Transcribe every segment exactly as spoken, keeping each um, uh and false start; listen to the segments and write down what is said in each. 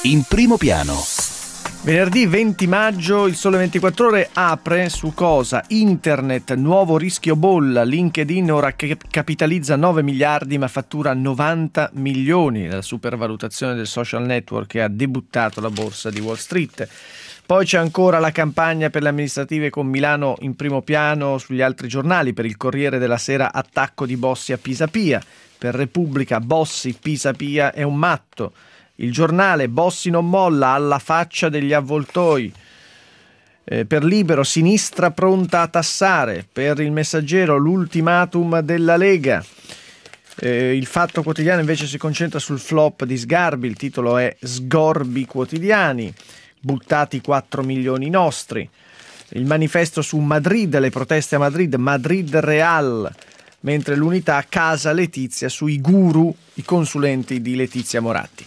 in primo piano. Venerdì venti maggio il Sole ventiquattro Ore apre su cosa? Internet, nuovo rischio bolla. LinkedIn ora capitalizza nove miliardi ma fattura novanta milioni. La supervalutazione del social network che ha debuttato la borsa di Wall Street. Poi c'è ancora la campagna per le amministrative con Milano in primo piano sugli altri giornali. Per il Corriere della Sera attacco di Bossi a Pisapia. Per Repubblica Bossi Pisapia è un matto. Il Giornale Bossi non molla, alla faccia degli avvoltoi. Eh, per Libero sinistra pronta a tassare. Per Il Messaggero l'ultimatum della Lega. Eh, il Fatto Quotidiano invece si concentra sul flop di Sgarbi. Il titolo è Sgorbi quotidiani. Buttati quattro milioni nostri. Il Manifesto su Madrid, le proteste a Madrid, Madrid Real. Mentre l'Unità casa Letizia sui guru, i consulenti di Letizia Moratti.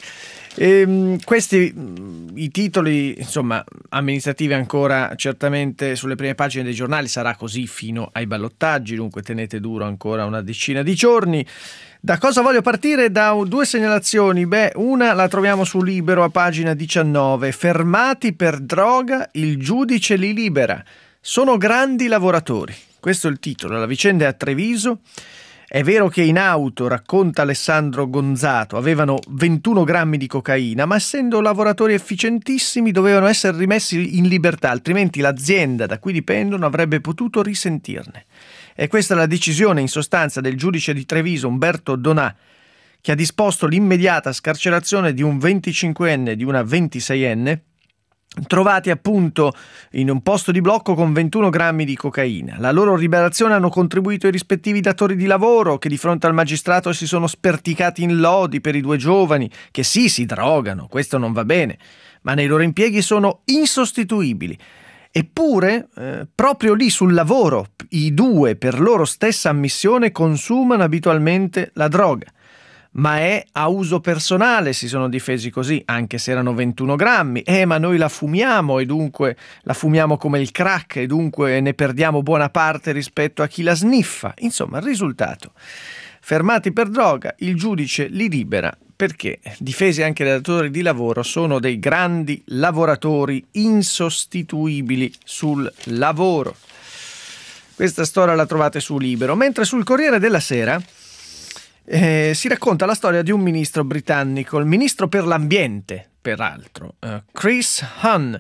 E, questi i titoli, insomma, amministrativi ancora certamente sulle prime pagine dei giornali. Sarà così fino ai ballottaggi, dunque tenete duro ancora una decina di giorni. Da cosa voglio partire? Da due segnalazioni. Beh, una la troviamo su Libero a pagina diciannove. Fermati per droga, il giudice li libera. Sono grandi lavoratori. Questo è il titolo. La vicenda è a Treviso. È vero che in auto, racconta Alessandro Gonzato, avevano ventuno grammi di cocaina, ma essendo lavoratori efficientissimi dovevano essere rimessi in libertà, altrimenti l'azienda da cui dipendono avrebbe potuto risentirne. E questa è la decisione in sostanza del giudice di Treviso, Umberto Donà, che ha disposto l'immediata scarcerazione di un venticinquenne e di una ventiseienne, trovati appunto in un posto di blocco con ventuno grammi di cocaina. La loro liberazione hanno contribuito i rispettivi datori di lavoro che di fronte al magistrato si sono sperticati in lodi per i due giovani che sì, si drogano, questo non va bene, ma nei loro impieghi sono insostituibili. Eppure, eh, proprio lì sul lavoro, i due per loro stessa ammissione consumano abitualmente la droga. Ma è a uso personale, si sono difesi così, anche se erano ventuno grammi. Eh, ma noi la fumiamo e dunque la fumiamo come il crack e dunque ne perdiamo buona parte rispetto a chi la sniffa. Insomma, il risultato. Fermati per droga, il giudice li libera perché, difesi anche dai datori di lavoro, sono dei grandi lavoratori insostituibili sul lavoro. Questa storia la trovate su Libero. Mentre sul Corriere della Sera Eh, si racconta la storia di un ministro britannico, il ministro per l'ambiente, peraltro, uh, Chris Huhne,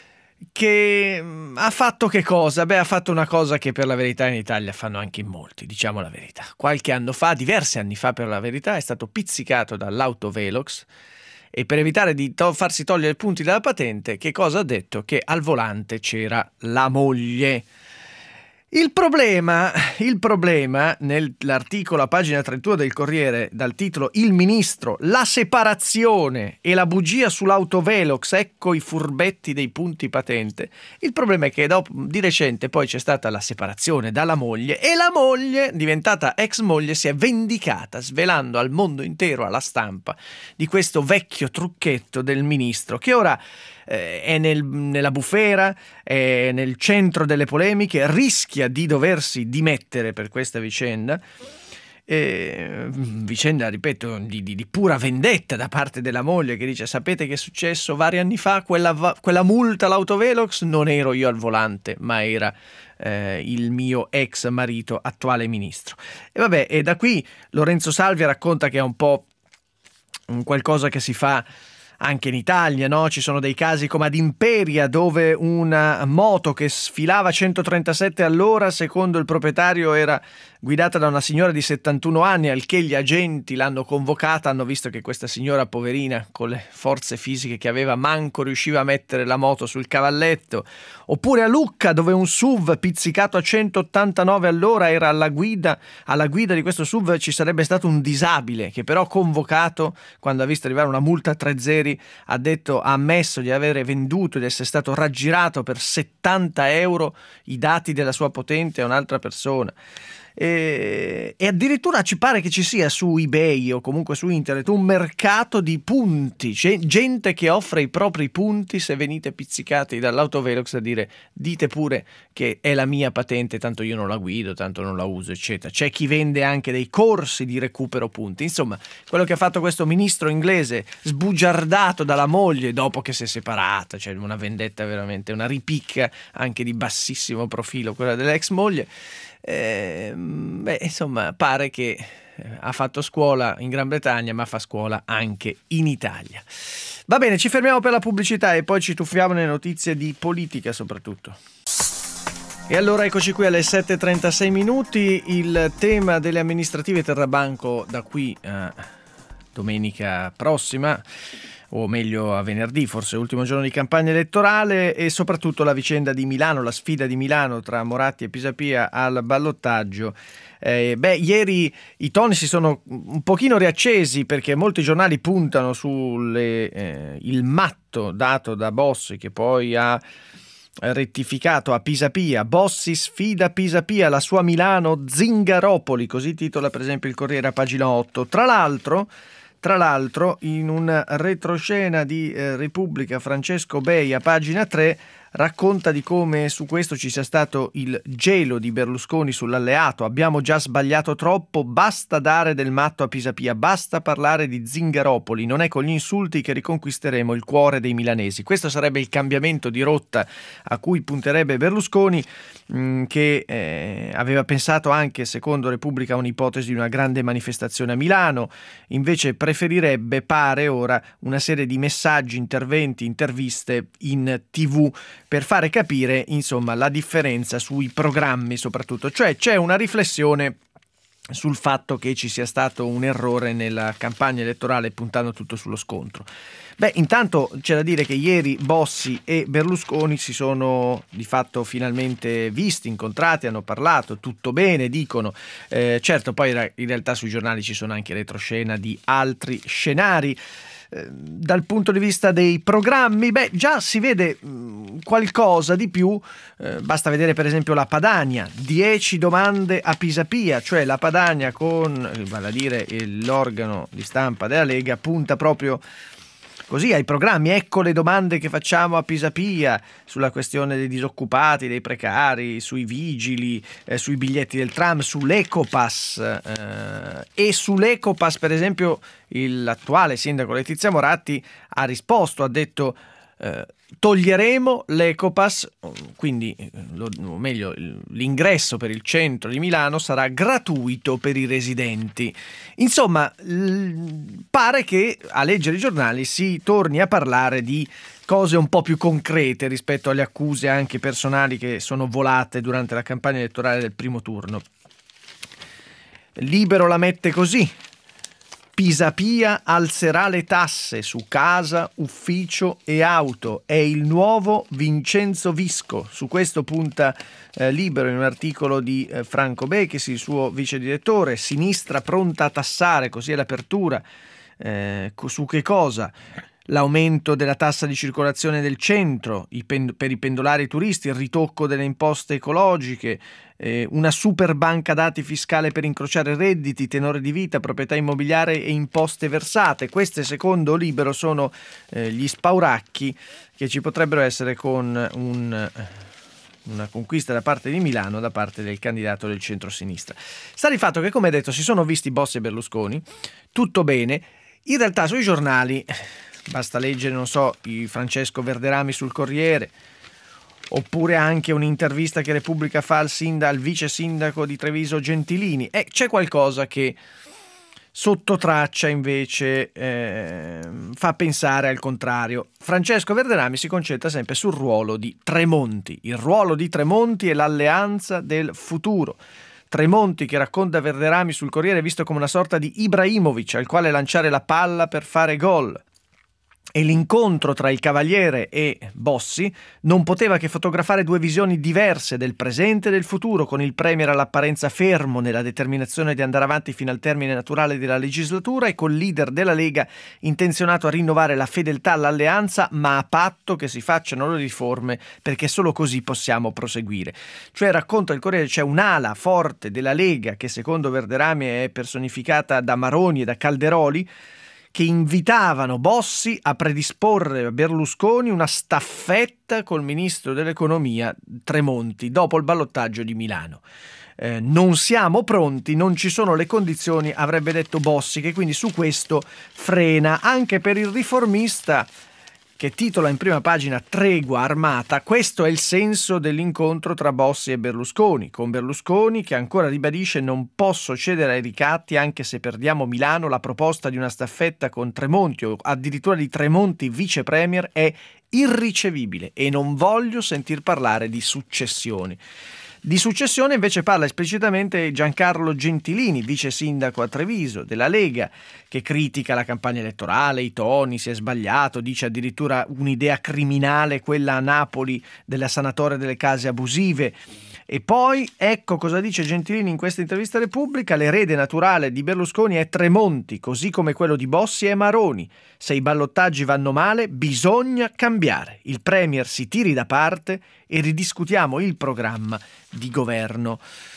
che mh, ha fatto che cosa? Beh, ha fatto una cosa che per la verità in Italia fanno anche in molti, diciamo la verità. Qualche anno fa, diversi anni fa per la verità, è stato pizzicato dall'autovelox e per evitare di to- farsi togliere punti dalla patente, che cosa ha detto? Che al volante c'era la moglie. Il problema, il problema nell'articolo a pagina trentuno del Corriere dal titolo Il ministro, la separazione e la bugia sull'autovelox, ecco i furbetti dei punti patente. Il problema è che dopo, di recente poi c'è stata la separazione dalla moglie e la moglie, diventata ex moglie, si è vendicata svelando al mondo intero, alla stampa, di questo vecchio trucchetto del ministro che ora eh, è nel, nella bufera, è nel centro delle polemiche, rischia di doversi dimettere per questa vicenda, eh, vicenda, ripeto, di, di, di pura vendetta da parte della moglie che dice: sapete che è successo vari anni fa, quella, quella multa all'autovelox, non ero io al volante ma era eh, il mio ex marito, attuale ministro. E vabbè, e da qui Lorenzo Salvia racconta che è un po' un qualcosa che si fa anche in Italia, no? Ci sono dei casi come ad Imperia, dove una moto che sfilava centotrentasette all'ora, secondo il proprietario, era guidata da una signora di settantuno anni, al che gli agenti l'hanno convocata, hanno visto che questa signora poverina, con le forze fisiche che aveva, manco riusciva a mettere la moto sul cavalletto. Oppure a Lucca, dove un S U V pizzicato a centottantanove all'ora era alla guida, alla guida di questo S U V ci sarebbe stato un disabile, che però convocato, quando ha visto arrivare una multa a tre zeri, ha detto, ha ammesso di avere venduto, di essere stato raggirato per settanta euro i dati della sua potente a un'altra persona. e, e addirittura ci pare che ci sia su eBay o comunque su internet un mercato di punti, c'è gente che offre i propri punti se venite pizzicati dall'Autovelox a dire dite pure che è la mia patente, tanto io non la guido, tanto non la uso, eccetera. C'è chi vende anche dei corsi di recupero punti. Insomma, quello che ha fatto questo ministro inglese sbugiardato dalla moglie dopo che si è separata, cioè una vendetta veramente, una ripicca anche di bassissimo profilo quella dell'ex moglie. Eh, beh, insomma, pare che ha fatto scuola in Gran Bretagna, ma fa scuola anche in Italia. Va bene, ci fermiamo per la pubblicità e poi ci tuffiamo nelle notizie di politica soprattutto. E allora eccoci qui alle sette e trentasei minuti, il tema delle amministrative terrà banco da qui a domenica prossima, o meglio a venerdì, forse ultimo giorno di campagna elettorale, e soprattutto la vicenda di Milano, la sfida di Milano tra Moratti e Pisapia al ballottaggio. Eh, beh, ieri i toni si sono un pochino riaccesi perché molti giornali puntano sul eh, il matto dato da Bossi, che poi ha rettificato a Pisapia. Bossi sfida Pisapia, la sua Milano Zingaropoli, così titola per esempio il Corriere a pagina otto. Tra l'altro Tra l'altro, in una retroscena di eh, Repubblica, Francesco Bei a pagina tre racconta di come su questo ci sia stato il gelo di Berlusconi sull'alleato. Abbiamo già sbagliato troppo, basta dare del matto a Pisapia, basta parlare di Zingaropoli, non è con gli insulti che riconquisteremo il cuore dei milanesi. Questo sarebbe il cambiamento di rotta a cui punterebbe Berlusconi, mh, che eh, aveva pensato anche, secondo Repubblica, a un'ipotesi di una grande manifestazione a Milano. Invece preferirebbe, pare ora, una serie di messaggi, interventi, interviste in tivù per fare capire, insomma, la differenza sui programmi soprattutto. Cioè c'è una riflessione sul fatto che ci sia stato un errore nella campagna elettorale puntando tutto sullo scontro. Beh, intanto c'è da dire che ieri Bossi e Berlusconi si sono di fatto finalmente visti, incontrati, hanno parlato, tutto bene, dicono. Eh, certo, poi in realtà sui giornali ci sono anche retroscena di altri scenari. Dal punto di vista dei programmi, beh, già si vede mh, qualcosa di più, eh, basta vedere per esempio la Padania, dieci domande a Pisapia, cioè la Padania con, vale a dire l'organo di stampa della Lega, punta proprio così ai programmi. Ecco le domande che facciamo a Pisapia sulla questione dei disoccupati, dei precari, sui vigili, eh, sui biglietti del tram, sull'Ecopass eh, e sull'Ecopass per esempio il, l'attuale sindaco Letizia Moratti ha risposto, ha detto eh, toglieremo l'Ecopass, quindi lo, o meglio l'ingresso per il centro di Milano sarà gratuito per i residenti. Insomma, l- pare che a leggere i giornali si torni a parlare di cose un po' più concrete rispetto alle accuse anche personali che sono volate durante la campagna elettorale del primo turno. Libero la mette così: Pisapia alzerà le tasse su casa, ufficio e auto. È il nuovo Vincenzo Visco. Su questo punta eh, Libero in un articolo di eh, Franco Bechesi, il suo vice direttore. Sinistra pronta a tassare, così è l'apertura. Eh, su che cosa? L'aumento della tassa di circolazione del centro i pen- per i pendolari turisti, il ritocco delle imposte ecologiche, eh, una super banca dati fiscale per incrociare redditi, tenore di vita, proprietà immobiliare e imposte versate. Queste, secondo Libero, sono eh, gli spauracchi che ci potrebbero essere con un, una conquista da parte di Milano, da parte del candidato del centro-sinistra. Sta di fatto che, come detto, si sono visti Bossi e Berlusconi, tutto bene. In realtà sui giornali basta leggere, non so, i Francesco Verderami sul Corriere, oppure anche un'intervista che Repubblica fa al, sinda, al vice sindaco di Treviso Gentilini, e c'è qualcosa che sotto traccia invece eh, fa pensare al contrario. Francesco Verderami si concentra sempre sul ruolo di Tremonti, il ruolo di Tremonti e l'alleanza del futuro. Tremonti, che racconta Verderami sul Corriere, visto come una sorta di Ibrahimovic al quale lanciare la palla per fare gol. E l'incontro tra il Cavaliere e Bossi non poteva che fotografare due visioni diverse del presente e del futuro, con il Premier all'apparenza fermo nella determinazione di andare avanti fino al termine naturale della legislatura e col leader della Lega intenzionato a rinnovare la fedeltà all'alleanza, ma a patto che si facciano le riforme, perché solo così possiamo proseguire. Cioè, racconta il Corriere, c'è un'ala forte della Lega che secondo Verderami è personificata da Maroni e da Calderoli, che invitavano Bossi a predisporre a Berlusconi una staffetta col ministro dell'economia Tremonti dopo il ballottaggio di Milano. Eh, non siamo pronti, non ci sono le condizioni, avrebbe detto Bossi, che quindi su questo frena. Anche per il Riformista, che titola in prima pagina "Tregua armata", questo è il senso dell'incontro tra Bossi e Berlusconi, con Berlusconi che ancora ribadisce: non posso cedere ai ricatti anche se perdiamo Milano, la proposta di una staffetta con Tremonti o addirittura di Tremonti vice premier è irricevibile e non voglio sentir parlare di successioni. Di successione invece parla esplicitamente Giancarlo Gentilini, vice sindaco a Treviso della Lega, che critica la campagna elettorale, i toni, si è sbagliato, dice addirittura un'idea criminale quella a Napoli della sanatoria delle case abusive. E poi ecco cosa dice Gentilini in questa intervista a Repubblica: l'erede naturale di Berlusconi è Tremonti, così come quello di Bossi è Maroni. Se i ballottaggi vanno male bisogna cambiare. Il Premier si tiri da parte e ridiscutiamo il programma di governo.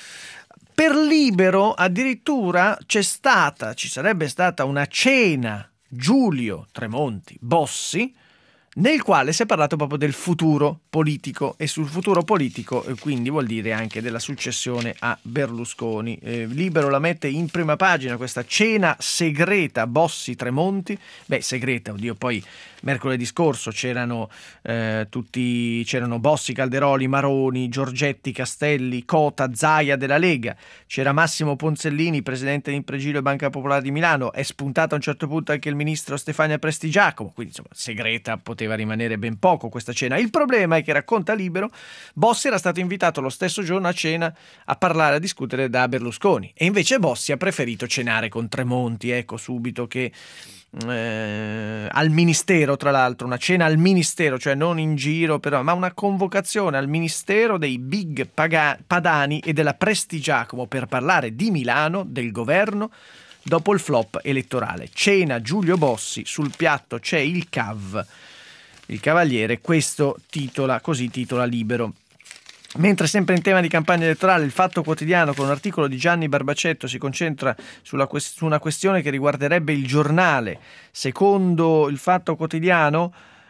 Per Libero addirittura c'è stata, ci sarebbe stata una cena Giulio Tremonti Bossi, nel quale si è parlato proprio del futuro politico, e sul futuro politico eh, quindi vuol dire anche della successione a Berlusconi. Eh, Libero la mette in prima pagina, questa cena segreta Bossi-Tremonti. Beh, segreta, oddio, poi mercoledì scorso c'erano eh, tutti, c'erano Bossi, Calderoli, Maroni, Giorgetti, Castelli, Cota, Zaia della Lega, c'era Massimo Ponzellini, presidente di Impregilo e Banca Popolare di Milano, è spuntato a un certo punto anche il ministro Stefania Prestigiacomo, quindi insomma segreta poteva rimanere ben poco questa cena. Il problema è che, racconta Libero, Bossi era stato invitato lo stesso giorno a cena a parlare, a discutere da Berlusconi, e invece Bossi ha preferito cenare con Tremonti. Ecco subito che Eh, al ministero, tra l'altro una cena al ministero, cioè non in giro però, ma una convocazione al ministero dei big paga- padani e della Prestigiacomo per parlare di Milano, del governo dopo il flop elettorale. Cena Giulio Bossi, sul piatto c'è il C A V, il Cavaliere, questo titola, così titola Libero. Mentre sempre in tema di campagna elettorale, il Fatto Quotidiano, con un articolo di Gianni Barbacetto, si concentra sulla quest- su una questione che riguarderebbe il giornale. Secondo il Fatto Quotidiano,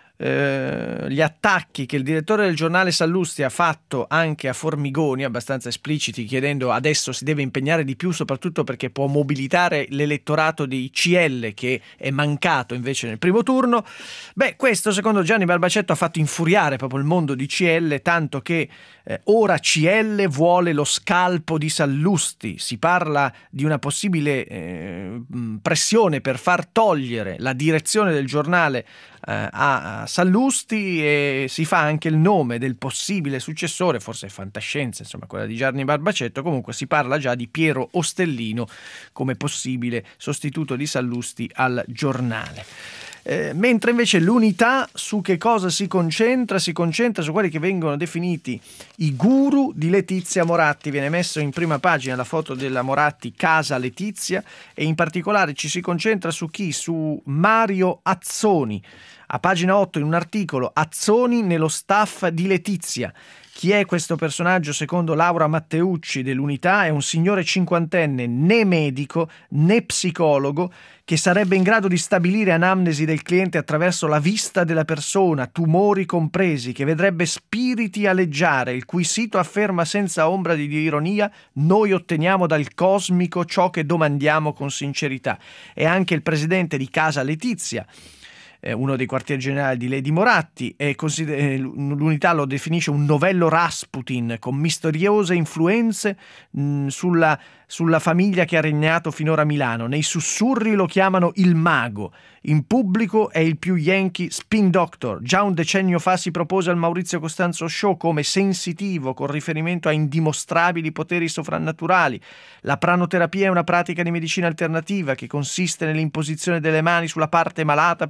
eh, gli attacchi che il direttore del giornale Sallusti ha fatto anche a Formigoni, abbastanza espliciti, chiedendo adesso si deve impegnare di più, soprattutto perché può mobilitare l'elettorato di C L che è mancato invece nel primo turno. Beh, questo secondo Gianni Barbacetto ha fatto infuriare proprio il mondo di C L, tanto che eh, ora C L vuole lo scalpo di Sallusti. Si parla di una possibile eh, pressione per far togliere la direzione del giornale eh, a Sallusti, e si fa anche il nome del possibile successore, forse è fantascienza, insomma, quella di Gianni Barbacetto. Comunque si parla già di Piero Ostellino come possibile sostituto di Sallusti al giornale. Eh, mentre invece l'Unità su che cosa si concentra? Si concentra su quelli che vengono definiti i guru di Letizia Moratti. Viene messo in prima pagina la foto della Moratti casa Letizia, e in particolare ci si concentra su chi? Su Mario Azzoni. A pagina otto, in un articolo, Azzoni nello staff di Letizia. Chi è questo personaggio? Secondo Laura Matteucci dell'Unità è un signore cinquantenne, né medico né psicologo, che sarebbe in grado di stabilire anamnesi del cliente attraverso la vista della persona, tumori compresi, che vedrebbe spiriti aleggiare, il cui sito afferma senza ombra di ironia: noi otteniamo dal cosmico ciò che domandiamo con sincerità. È anche il presidente di Casa Letizia, uno dei quartier generali di Lady Moratti, e consider- l'Unità lo definisce un novello Rasputin con misteriose influenze mh, sulla, sulla famiglia che ha regnato finora a Milano. Nei sussurri lo chiamano il mago, in pubblico è il più yankee spin doctor. Già un decennio fa si propose al Maurizio Costanzo Show come sensitivo con riferimento a indimostrabili poteri sovrannaturali. La pranoterapia è una pratica di medicina alternativa che consiste nell'imposizione delle mani sulla parte malata per permettere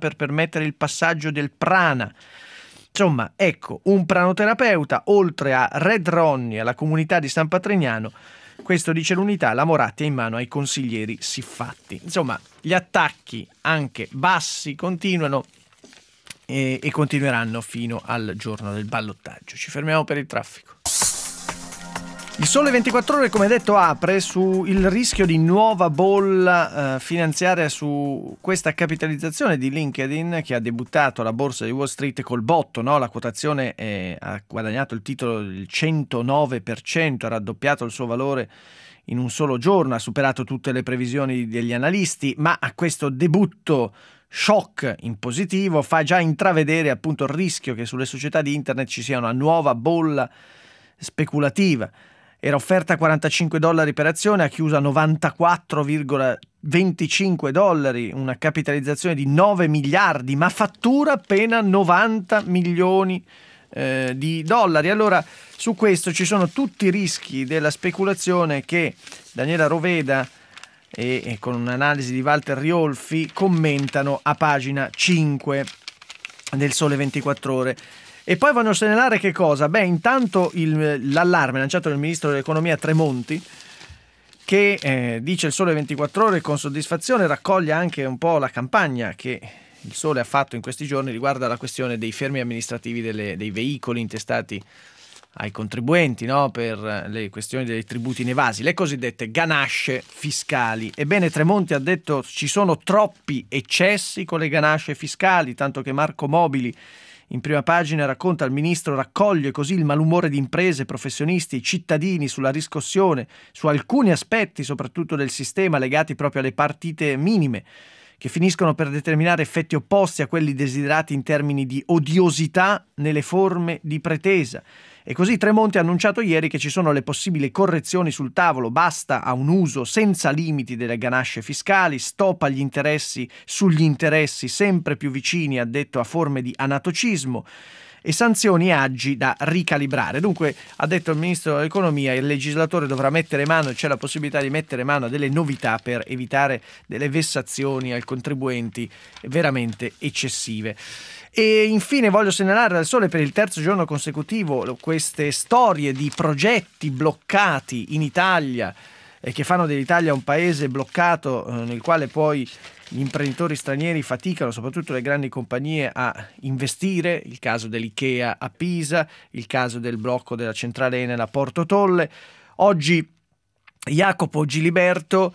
permettere il passaggio del prana. Insomma, ecco, un pranoterapeuta, oltre a Red Ronnie e alla comunità di San Patrignano, questo dice l'Unità, la Moratti è in mano ai consiglieri siffatti. Insomma, gli attacchi anche bassi continuano e, e continueranno fino al giorno del ballottaggio. Ci fermiamo per il traffico. Il Sole ventiquattro Ore, come detto, apre sul rischio di nuova bolla eh, finanziaria su questa capitalizzazione di LinkedIn che ha debuttato alla borsa di Wall Street col botto, no? La quotazione è, ha guadagnato il titolo del centonove per cento, ha raddoppiato il suo valore in un solo giorno, ha superato tutte le previsioni degli analisti, ma a questo debutto shock in positivo fa già intravedere appunto il rischio che sulle società di internet ci sia una nuova bolla speculativa. Era offerta a quarantacinque dollari per azione, ha chiuso a novantaquattro virgola venticinque dollari, una capitalizzazione di nove miliardi, ma fattura appena novanta milioni eh, di dollari. Allora, su questo ci sono tutti i rischi della speculazione che Daniela Roveda e, e con un'analisi di Walter Riolfi commentano a pagina cinque del Sole ventiquattro Ore. E poi voglio segnalare che cosa? Beh, intanto il, l'allarme lanciato dal ministro dell'economia Tremonti, che eh, dice il Sole ventiquattro Ore con soddisfazione, raccoglie anche un po' la campagna che il Sole ha fatto in questi giorni riguardo la questione dei fermi amministrativi delle, dei veicoli intestati ai contribuenti, no? Per le questioni dei tributi inevasi, le cosiddette ganasce fiscali. Ebbene, Tremonti ha detto ci sono troppi eccessi con le ganasce fiscali, tanto che Marco Mobili in prima pagina racconta il ministro raccoglie così il malumore di imprese, professionisti, cittadini sulla riscossione, su alcuni aspetti soprattutto del sistema legati proprio alle partite minime, che finiscono per determinare effetti opposti a quelli desiderati in termini di odiosità nelle forme di pretesa. E così Tremonti ha annunciato ieri che ci sono le possibili correzioni sul tavolo, basta a un uso senza limiti delle ganasce fiscali, stop agli interessi sugli interessi sempre più vicini, ha detto, a forme di anatocismo, e sanzioni e aggi da ricalibrare. Dunque, ha detto il ministro dell'economia, il legislatore dovrà mettere mano, c'è la possibilità di mettere mano a delle novità per evitare delle vessazioni ai contribuenti veramente eccessive. E infine voglio segnalare dal Sole per il terzo giorno consecutivo queste storie di progetti bloccati in Italia e che fanno dell'Italia un paese bloccato eh, nel quale poi gli imprenditori stranieri faticano, soprattutto le grandi compagnie, a investire. Il caso dell'Ikea a Pisa, il caso del blocco della centrale Enel a Porto Tolle. Oggi Jacopo Giliberto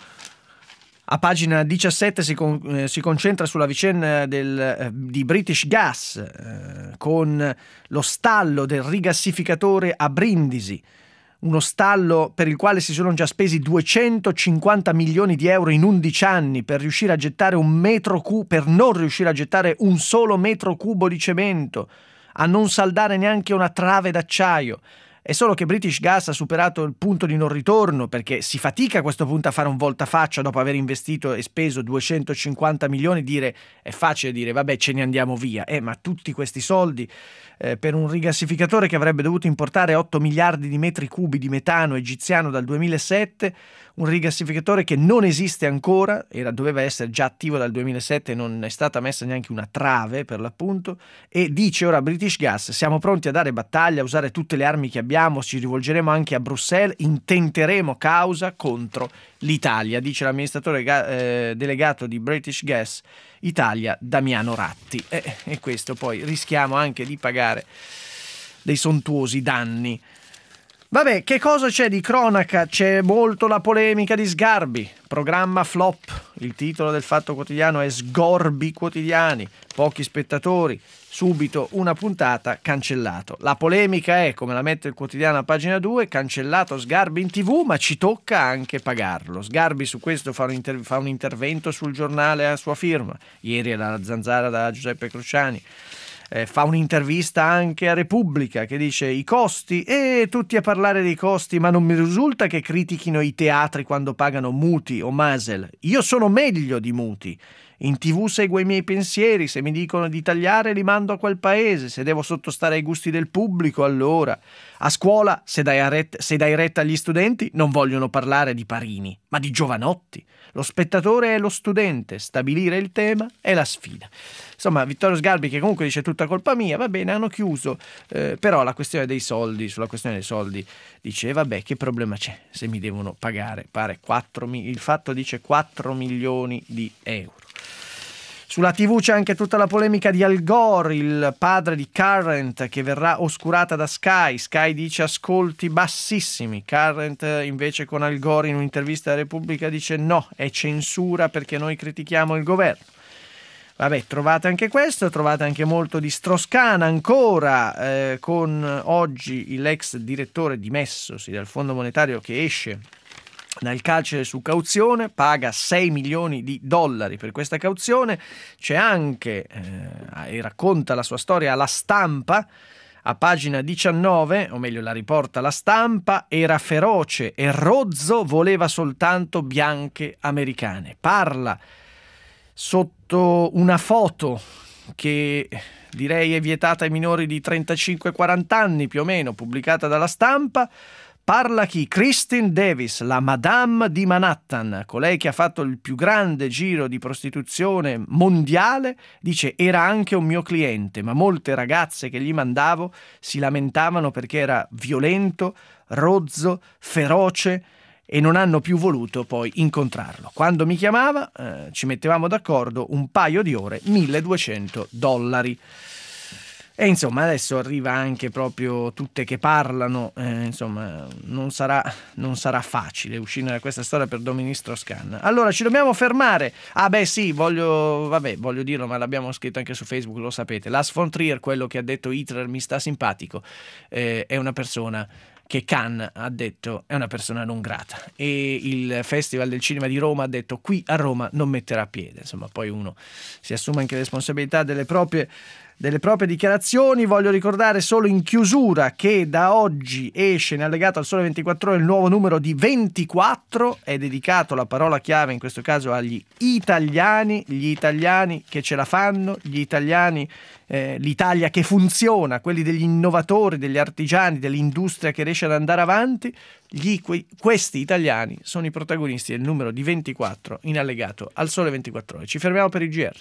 a pagina diciassette si, con, eh, si concentra sulla vicenda del, eh, di British Gas eh, con lo stallo del rigassificatore a Brindisi, uno stallo per il quale si sono già spesi duecentocinquanta milioni di euro in undici anni per riuscire a gettare un metro cubo, per non riuscire a gettare un solo metro cubo di cemento, a non saldare neanche una trave d'acciaio. È solo che British Gas ha superato il punto di non ritorno, perché si fatica a questo punto a fare un voltafaccia dopo aver investito e speso duecentocinquanta milioni. Dire è facile dire vabbè, ce ne andiamo via, eh, ma tutti questi soldi eh, per un rigassificatore che avrebbe dovuto importare otto miliardi di metri cubi di metano egiziano dal duemilasette, un rigassificatore che non esiste ancora, era, doveva essere già attivo dal duemilasette e non è stata messa neanche una trave per l'appunto, e dice ora British Gas siamo pronti a dare battaglia, a usare tutte le armi che abbiamo, ci rivolgeremo anche a Bruxelles, intenteremo causa contro l'Italia, dice l'amministratore eh, delegato di British Gas Italia Damiano Ratti, e, e questo poi rischiamo anche di pagare dei sontuosi danni. Vabbè, che cosa c'è di cronaca? C'è molto la polemica di Sgarbi, programma flop, il titolo del Fatto Quotidiano è Sgorbi quotidiani, pochi spettatori, subito una puntata, cancellato. La polemica è, come la mette il quotidiano a pagina due, cancellato Sgarbi in tv, ma ci tocca anche pagarlo. Sgarbi su questo fa un, inter- fa un intervento sul giornale a sua firma, ieri era la zanzara da Giuseppe Cruciani. Eh, fa un'intervista anche a Repubblica che dice i costi e tutti a parlare dei costi, ma non mi risulta che critichino i teatri quando pagano Muti o Masel. Io sono meglio di Muti. In tv seguo i miei pensieri, se mi dicono di tagliare li mando a quel paese, se devo sottostare ai gusti del pubblico allora. A scuola, se dai, retta, se dai retta agli studenti, non vogliono parlare di Parini, ma di Giovanotti. Lo spettatore è lo studente, stabilire il tema è la sfida. Insomma, Vittorio Sgarbi, che comunque dice tutta colpa mia, va bene, hanno chiuso, eh, però la questione dei soldi, sulla questione dei soldi, dice vabbè, che problema c'è se mi devono pagare, pare quattro, il fatto dice quattro milioni di euro. Sulla tivù c'è anche tutta la polemica di Al Gore, il padre di Current, che verrà oscurata da Sky. Sky dice ascolti bassissimi. Current invece con Al Gore in un'intervista a Repubblica dice no, è censura perché noi critichiamo il governo. Vabbè, trovate anche questo, trovate anche molto di Strauss-Kahn ancora, eh, con oggi l'ex direttore dimessosi dal Fondo Monetario che esce dal carcere su cauzione, paga sei milioni di dollari per questa cauzione. C'è anche, eh, e racconta la sua storia alla Stampa, a pagina diciannove, o meglio la riporta La Stampa, era feroce e rozzo, voleva soltanto bianche americane. Parla sotto una foto che direi è vietata ai minori di trentacinque quaranta anni più o meno, pubblicata dalla Stampa. Parla chi? Christine Davis, la Madame di Manhattan, colei che ha fatto il più grande giro di prostituzione mondiale, dice era anche un mio cliente, ma molte ragazze che gli mandavo si lamentavano perché era violento, rozzo, feroce e non hanno più voluto poi incontrarlo. Quando mi chiamava eh, ci mettevamo d'accordo un paio di ore, milleduecento dollari. E insomma adesso arriva anche proprio tutte che parlano, eh, insomma non sarà, non sarà facile uscire da questa storia per Dominique Strauss-Kahn. Allora ci dobbiamo fermare. Ah beh sì, voglio, vabbè, voglio dirlo, ma l'abbiamo scritto anche su Facebook, lo sapete. Lars von Trier, quello che ha detto Hitler mi sta simpatico, eh, è una persona che Cannes ha detto è una persona non grata, e il Festival del Cinema di Roma ha detto qui a Roma non metterà piede. Insomma, poi uno si assume anche le responsabilità delle proprie delle proprie dichiarazioni. Voglio ricordare solo in chiusura che da oggi esce in allegato al Sole ventiquattro Ore il nuovo numero di ventiquattro, è dedicato, la parola chiave in questo caso, agli italiani, gli italiani che ce la fanno, gli italiani, eh, l'Italia che funziona, quelli degli innovatori, degli artigiani, dell'industria che riesce ad andare avanti. Gli, que, questi italiani sono i protagonisti del numero di ventiquattro in allegato al Sole ventiquattro Ore. Ci fermiamo per il G R.